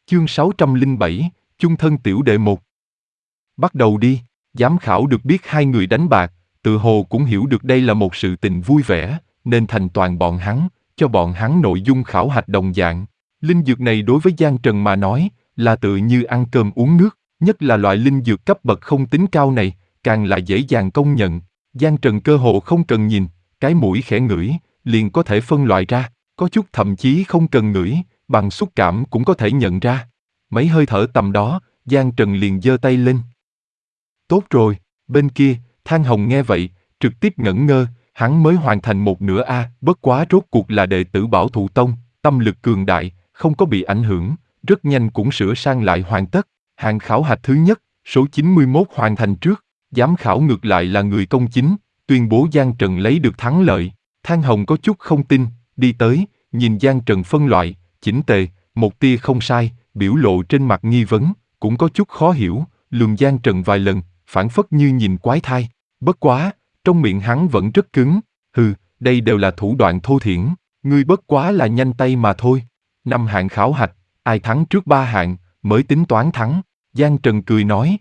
Chương 607, chung thân tiểu đệ 1. Bắt đầu đi, giám khảo được biết hai người đánh bạc, tự hồ cũng hiểu được đây là một sự tình vui vẻ, nên thành toàn bọn hắn, cho bọn hắn nội dung khảo hạch đồng dạng. Linh dược này đối với Giang Trần mà nói, là tự như ăn cơm uống nước, nhất là loại linh dược cấp bậc không tính cao này, càng là dễ dàng công nhận. Giang Trần cơ hồ không cần nhìn, cái mũi khẽ ngửi, liền có thể phân loại ra, có chút thậm chí không cần ngửi, bằng xúc cảm cũng có thể nhận ra. Mấy hơi thở tầm đó, Giang Trần liền giơ tay lên. Tốt rồi, bên kia, Thang Hồng nghe vậy, trực tiếp ngẩn ngơ, hắn mới hoàn thành một nửa bất quá rốt cuộc là đệ tử Bảo Thụ Tông, tâm lực cường đại, không có bị ảnh hưởng, rất nhanh cũng sửa sang lại hoàn tất. Hạng khảo hạch thứ nhất, số 91 hoàn thành trước, giám khảo ngược lại là người công chính, tuyên bố Giang Trần lấy được thắng lợi. Thang Hồng có chút không tin, đi tới, nhìn Giang Trần phân loại, chỉnh tề, một tia không sai, biểu lộ trên mặt nghi vấn, cũng có chút khó hiểu, lườm Giang Trần vài lần, phảng phất như nhìn quái thai. Bất quá, trong miệng hắn vẫn rất cứng, đây đều là thủ đoạn thô thiển, ngươi bất quá là nhanh tay mà thôi. 5 hạng khảo hạch, ai thắng trước 3 hạng, mới tính toán thắng, Giang Trần cười nói.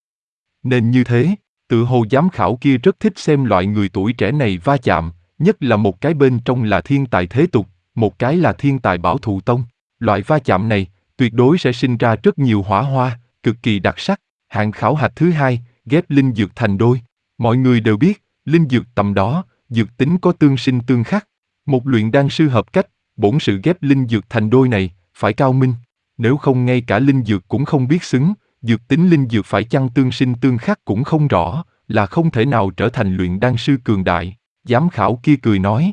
Nên như thế, tự hồ giám khảo kia rất thích xem loại người tuổi trẻ này va chạm, nhất là một cái bên trong là thiên tài thế tục, một cái là thiên tài Bảo Thụ Tông. Loại va chạm này, tuyệt đối sẽ sinh ra rất nhiều hỏa hoa, cực kỳ đặc sắc. Hạng khảo hạch thứ hai, ghép linh dược thành đôi. Mọi người đều biết, linh dược tầm đó, dược tính có tương sinh tương khắc. Một luyện đan sư hợp cách, bổn sự ghép linh dược thành đôi này, phải cao minh. Nếu không ngay cả linh dược cũng không biết xứng, dược tính linh dược phải chăng tương sinh tương khắc cũng không rõ, là không thể nào trở thành luyện đan sư cường đại. Giám khảo kia cười nói.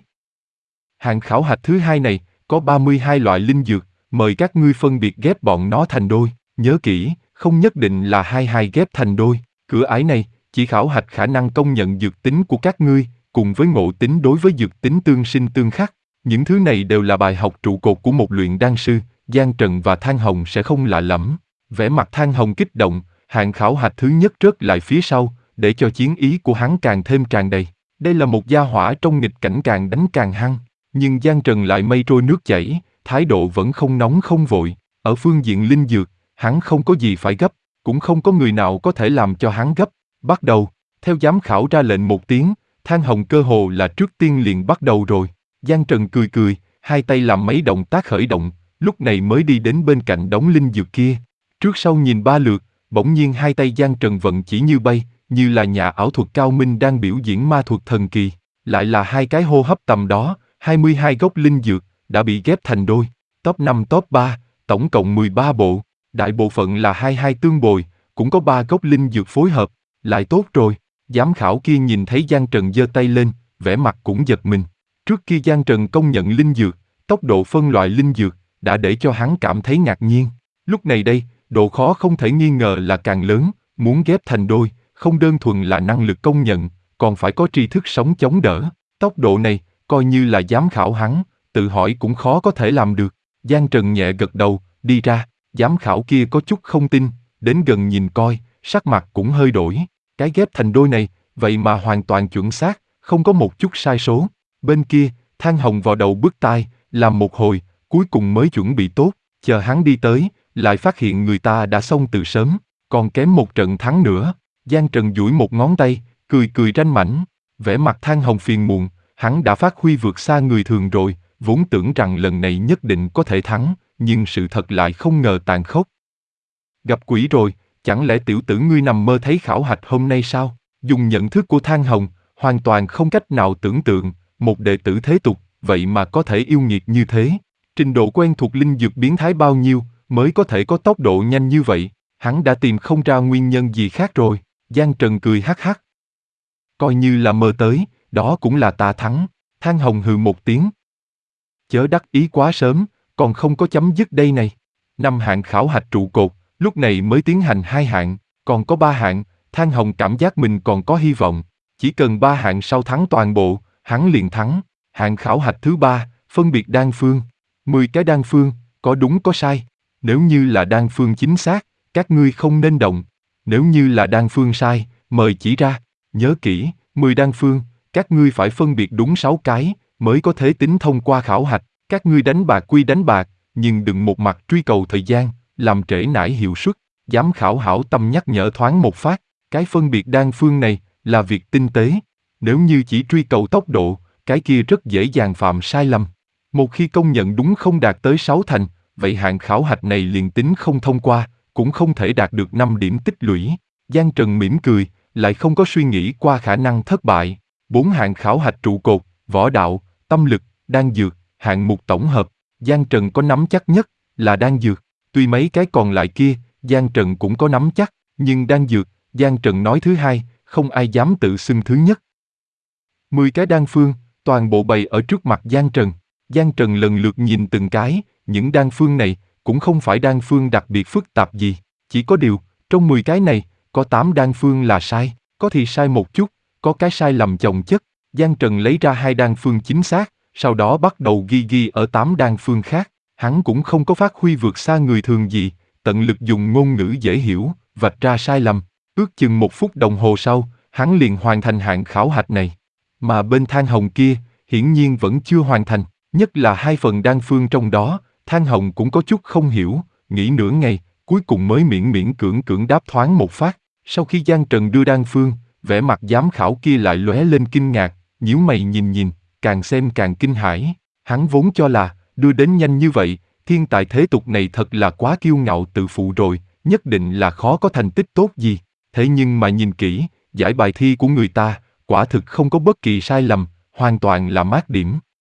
Hạng khảo hạch thứ hai này, có 32 loại linh dược, mời các ngươi phân biệt ghép bọn nó thành đôi. Nhớ kỹ, không nhất định là hai ghép thành đôi. Cửa ải này, chỉ khảo hạch khả năng công nhận dược tính của các ngươi, cùng với ngộ tính đối với dược tính tương sinh tương khắc. Những thứ này đều là bài học trụ cột của một luyện đan sư, Giang Trần và Thang Hồng sẽ không lạ lẫm. Vẻ mặt Thang Hồng kích động, hạng khảo hạch thứ nhất rớt lại phía sau, để cho chiến ý của hắn càng thêm tràn đầy. Đây là một gia hỏa trong nghịch cảnh càng đánh càng hăng, nhưng Giang Trần lại mây trôi nước chảy, thái độ vẫn không nóng không vội. Ở phương diện linh dược, hắn không có gì phải gấp, cũng không có người nào có thể làm cho hắn gấp. Bắt đầu, theo giám khảo ra lệnh một tiếng, Thang Hồng cơ hồ là trước tiên liền bắt đầu rồi. Giang Trần cười cười, hai tay làm mấy động tác khởi động, lúc này mới đi đến bên cạnh đống linh dược kia. Trước sau nhìn 3 lượt, bỗng nhiên hai tay Giang Trần vận chỉ như bay, như là nhà ảo thuật cao minh đang biểu diễn ma thuật thần kỳ. Lại là 2 cái hô hấp tầm đó, 22 gốc linh dược, đã bị ghép thành đôi. Top 5 top 3, tổng cộng 13 bộ, đại bộ phận là 22 tương bồi, cũng có 3 gốc linh dược phối hợp, lại tốt rồi. Giám khảo kia nhìn thấy Giang Trần giơ tay lên, vẻ mặt cũng giật mình. Trước kia Giang Trần công nhận linh dược, tốc độ phân loại linh dược, đã để cho hắn cảm thấy ngạc nhiên. Lúc này đây, độ khó không thể nghi ngờ là càng lớn, muốn ghép thành đôi, không đơn thuần là năng lực công nhận, còn phải có tri thức sống chống đỡ. Tốc độ này, coi như là giám khảo hắn, tự hỏi cũng khó có thể làm được. Giang Trần nhẹ gật đầu, đi ra, giám khảo kia có chút không tin, đến gần nhìn coi, sắc mặt cũng hơi đổi. Cái ghép thành đôi này, vậy mà hoàn toàn chuẩn xác, không có một chút sai số. Bên kia, Thang Hồng vào đầu bứt tai, làm một hồi, cuối cùng mới chuẩn bị tốt, chờ hắn đi tới, lại phát hiện người ta đã xong từ sớm, còn kém một trận thắng nữa. Giang Trần duỗi một ngón tay, cười cười ranh mãnh, vẻ mặt Thang Hồng phiền muộn, hắn đã phát huy vượt xa người thường rồi, vốn tưởng rằng lần này nhất định có thể thắng, nhưng sự thật lại không ngờ tàn khốc. Gặp quỷ rồi, chẳng lẽ tiểu tử ngươi nằm mơ thấy khảo hạch hôm nay sao? Dùng nhận thức của Thang Hồng, hoàn toàn không cách nào tưởng tượng, một đệ tử thế tục, vậy mà có thể yêu nghiệt như thế. Trình độ quen thuộc linh dược biến thái bao nhiêu, mới có thể có tốc độ nhanh như vậy? Hắn đã tìm không ra nguyên nhân gì khác rồi. Giang Trần cười hắc hắc. Coi như là mơ tới, đó cũng là ta thắng. Thang Hồng hừ một tiếng. Chớ đắc ý quá sớm, còn không có chấm dứt đây này. 5 hạng khảo hạch trụ cột, lúc này mới tiến hành 2 hạng, còn có 3 hạng. Thang Hồng cảm giác mình còn có hy vọng. Chỉ cần 3 hạng sau thắng toàn bộ, hắn liền thắng. Hạng khảo hạch thứ 3, phân biệt đan phương. 10 cái đan phương, có đúng có sai. Nếu như là đan phương chính xác, các ngươi không nên động. Nếu như là đan phương sai, mời chỉ ra. Nhớ kỹ, 10 đan phương, các ngươi phải phân biệt đúng 6 cái, mới có thể tính thông qua khảo hạch. Các ngươi đánh bạc quy đánh bạc, nhưng đừng một mặt truy cầu thời gian, làm trễ nải hiệu suất. Giám khảo hảo tâm nhắc nhở thoáng một phát, cái phân biệt đan phương này là việc tinh tế. Nếu như chỉ truy cầu tốc độ, cái kia rất dễ dàng phạm sai lầm. Một khi công nhận đúng không đạt tới 6 thành, vậy hạng khảo hạch này liền tính không thông qua, cũng không thể đạt được 5 điểm tích lũy. Giang Trần mỉm cười, lại không có suy nghĩ qua khả năng thất bại. 4 hạng khảo hạch trụ cột, võ đạo, tâm lực, đan dược, hạng mục tổng hợp. Giang Trần có nắm chắc nhất là đan dược. Tuy mấy cái còn lại kia, Giang Trần cũng có nắm chắc, nhưng đan dược, Giang Trần nói thứ hai, không ai dám tự xưng thứ nhất. 10 cái đan phương, toàn bộ bày ở trước mặt Giang Trần. Giang Trần lần lượt nhìn từng cái, những đan phương này cũng không phải đan phương đặc biệt phức tạp gì, chỉ có điều, trong 10 cái này, có 8 đan phương là sai, có thì sai một chút, có cái sai lầm chồng chất. Giang Trần lấy ra 2 đan phương chính xác, sau đó bắt đầu ghi ở 8 đan phương khác. Hắn cũng không có phát huy vượt xa người thường gì, tận lực dùng ngôn ngữ dễ hiểu, vạch ra sai lầm. Ước chừng 1 phút đồng hồ sau, hắn liền hoàn thành hạng khảo hạch này. Mà bên Than Hồng kia, hiển nhiên vẫn chưa hoàn thành, nhất là 2 phần đan phương trong đó, Than Hồng cũng có chút không hiểu, nghĩ nửa ngày, cuối cùng mới miễn miễn cưỡng đáp thoáng một phát. Sau khi Giang Trần đưa đan phương, vẻ mặt giám khảo kia lại lóe lên kinh ngạc, nhíu mày nhìn, càng xem càng kinh hãi. Hắn vốn cho là, đưa đến nhanh như vậy, thiên tài thế tục này thật là quá kiêu ngạo tự phụ rồi, nhất định là khó có thành tích tốt gì. Thế nhưng mà nhìn kỹ, giải bài thi của người ta, quả thực không có bất kỳ sai lầm, hoàn toàn là mát điểm.